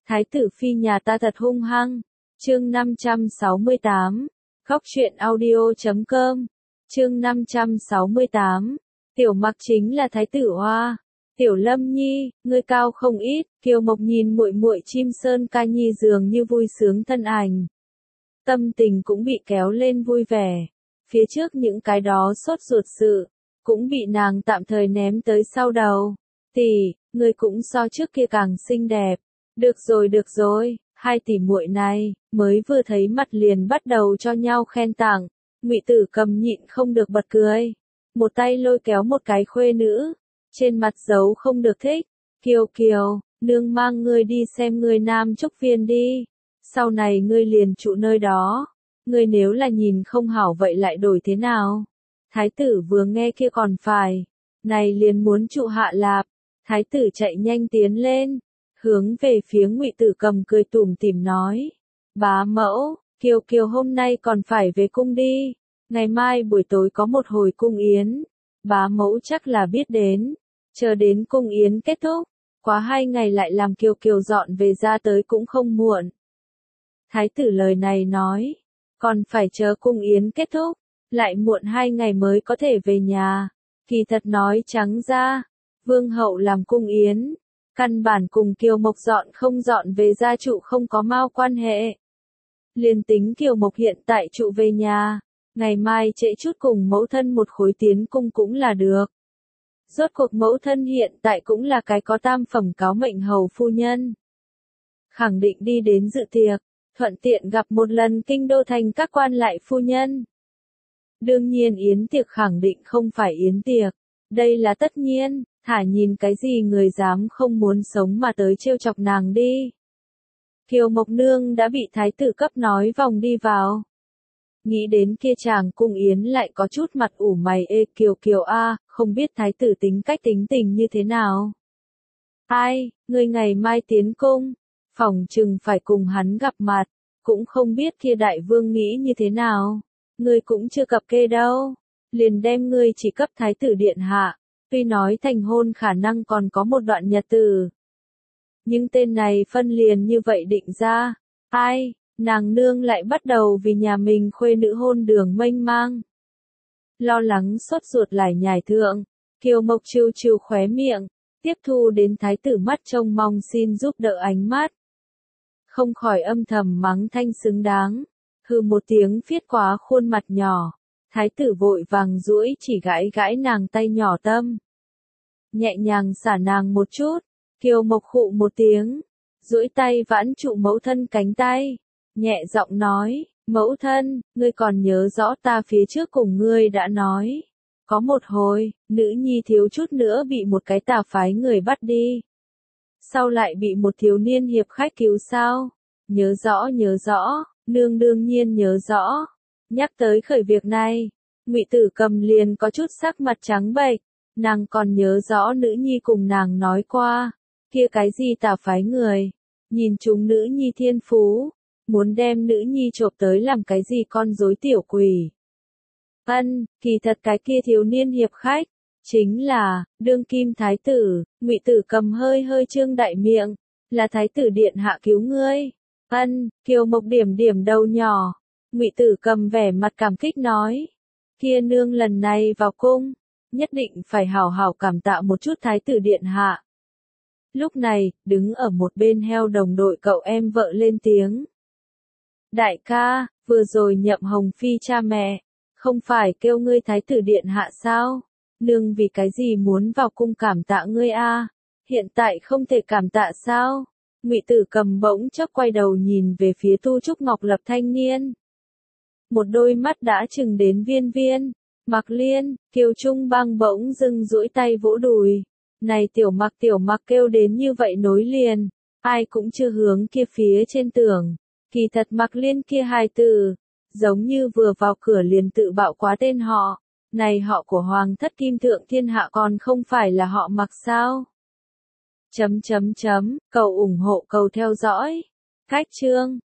Thái tử phi nhà ta thật hung hăng. Chương 568. Góc truyện audio.com. Chương 568. Tiểu Mặc chính là thái tử Hoa. Tiểu Lâm Nhi, ngươi cao không ít. Kiều Mộc nhìn muội muội Chim Sơn Ca Nhi dường như vui sướng thân ảnh. Tâm tình cũng bị kéo lên vui vẻ. Phía trước những cái đó sốt ruột sự, cũng bị nàng tạm thời ném tới sau đầu. Tỷ, ngươi cũng so trước kia càng xinh đẹp. Được rồi, hai tỷ muội này, mới vừa thấy mặt liền bắt đầu cho nhau khen tặng. Ngụy Tử Cầm nhịn không được bật cười. Một tay lôi kéo một cái khuê nữ, trên mặt giấu không được thích. Kiều Kiều, nương mang ngươi đi xem ngươi Nam Trúc Viên đi. Sau này ngươi liền trụ nơi đó. Ngươi nếu là nhìn không hảo vậy lại đổi thế nào? Thái tử vừa nghe kia còn phải. Này liền muốn trụ Hạ Lạp. Thái tử chạy nhanh tiến lên. Hướng về phía Ngụy Tử Cầm cười tủm tỉm nói. Bá mẫu, Kiều Kiều hôm nay còn phải về cung đi. Ngày mai buổi tối có một hồi cung yến. Bá mẫu chắc là biết đến. Chờ đến cung yến kết thúc. Quá 2 ngày lại làm Kiều Kiều dọn về ra tới cũng không muộn. Thái tử lời này nói. Còn phải chờ cung yến kết thúc. Lại muộn 2 ngày mới có thể về nhà. Kỳ thật nói trắng ra. Vương hậu làm cung yến. Căn bản cùng Kiều Mộc dọn không dọn về gia trụ không có mao quan hệ. Liền tính Kiều Mộc hiện tại trụ về nhà, ngày mai trễ chút cùng mẫu thân một khối tiến cung cũng là được. Rốt cuộc mẫu thân hiện tại cũng là cái có tam phẩm cáo mệnh hầu phu nhân. Khẳng định đi đến dự tiệc, thuận tiện gặp một lần kinh đô thành các quan lại phu nhân. Đương nhiên yến tiệc khẳng định không phải yến tiệc, đây là tất nhiên. Thả nhìn cái gì người dám không muốn sống mà tới trêu chọc nàng đi. Kiều Mộc Nương đã bị thái tử cấp nói vòng đi vào. Nghĩ đến kia chàng cung yến lại có chút mặt ủ mày ê Kiều Kiều a, không biết thái tử tính cách tính tình như thế nào. Ai, ngươi ngày mai tiến cung, phỏng chừng phải cùng hắn gặp mặt, cũng không biết kia đại vương nghĩ như thế nào. Ngươi cũng chưa cập kê đâu, liền đem ngươi chỉ cấp thái tử điện hạ. Tuy nói thành hôn khả năng còn có một đoạn nhật tử. Nhưng tên này phân liền như vậy định ra. Ai, nàng nương lại bắt đầu vì nhà mình khuê nữ hôn đường mênh mang. Lo lắng sốt ruột lại nhảy thượng. Kiều Mộc chiêu chiêu khóe miệng. Tiếp thu đến thái tử mắt trông mong xin giúp đỡ ánh mắt. Không khỏi âm thầm mắng thanh xứng đáng. Hừ một tiếng phiết quá khuôn mặt nhỏ. Thái tử vội vàng duỗi chỉ gãi gãi nàng tay nhỏ tâm. Nhẹ nhàng xả nàng một chút. Kiều Mộc khụ một tiếng. Duỗi tay vãn trụ mẫu thân cánh tay. Nhẹ giọng nói, mẫu thân, ngươi còn nhớ rõ ta phía trước cùng ngươi đã nói. Có một hồi, nữ nhi thiếu chút nữa bị một cái tà phái người bắt đi. Sau lại bị một thiếu niên hiệp khách cứu sao? Nhớ rõ, nương đương nhiên nhớ rõ. Nhắc tới khởi việc này, Ngụy Tử Cầm liền có chút sắc mặt trắng bệch, nàng còn nhớ rõ nữ nhi cùng nàng nói qua, kia cái gì tà phái người, nhìn chúng nữ nhi thiên phú, muốn đem nữ nhi chộp tới làm cái gì con rối tiểu quỷ. Kỳ thật cái kia thiếu niên hiệp khách, chính là, đương kim thái tử. Ngụy Tử Cầm hơi hơi trương đại miệng, là thái tử điện hạ cứu ngươi. Kiều Mộc điểm điểm đầu nhỏ. Ngụy Tử Cầm vẻ mặt cảm kích nói. Kia nương lần này vào cung, nhất định phải hảo hảo cảm tạ một chút thái tử điện hạ. Lúc này, đứng ở một bên heo đồng đội cậu em vợ lên tiếng. Đại ca, vừa rồi Nhậm Hồng Phi cha mẹ, không phải kêu ngươi thái tử điện hạ sao? Nương vì cái gì muốn vào cung cảm tạ ngươi a? Hiện tại không thể cảm tạ sao? Ngụy Tử Cầm bỗng chốc quay đầu nhìn về phía Tu Trúc Ngọc Lập thanh niên. Một đôi mắt đã chừng đến viên viên. Mặc Liên, Kiều Trung Bang bỗng dưng duỗi tay vỗ đùi. Này tiểu mặc kêu đến như vậy nối liền. Ai cũng chưa hướng kia phía trên tưởng. Kỳ thật Mặc Liên kia hai từ, giống như vừa vào cửa liền tự bạo quá tên họ. Này họ của Hoàng thất Kim Thượng Thiên Hạ còn không phải là họ Mặc sao? Cầu ủng hộ cầu theo dõi. Cách chương.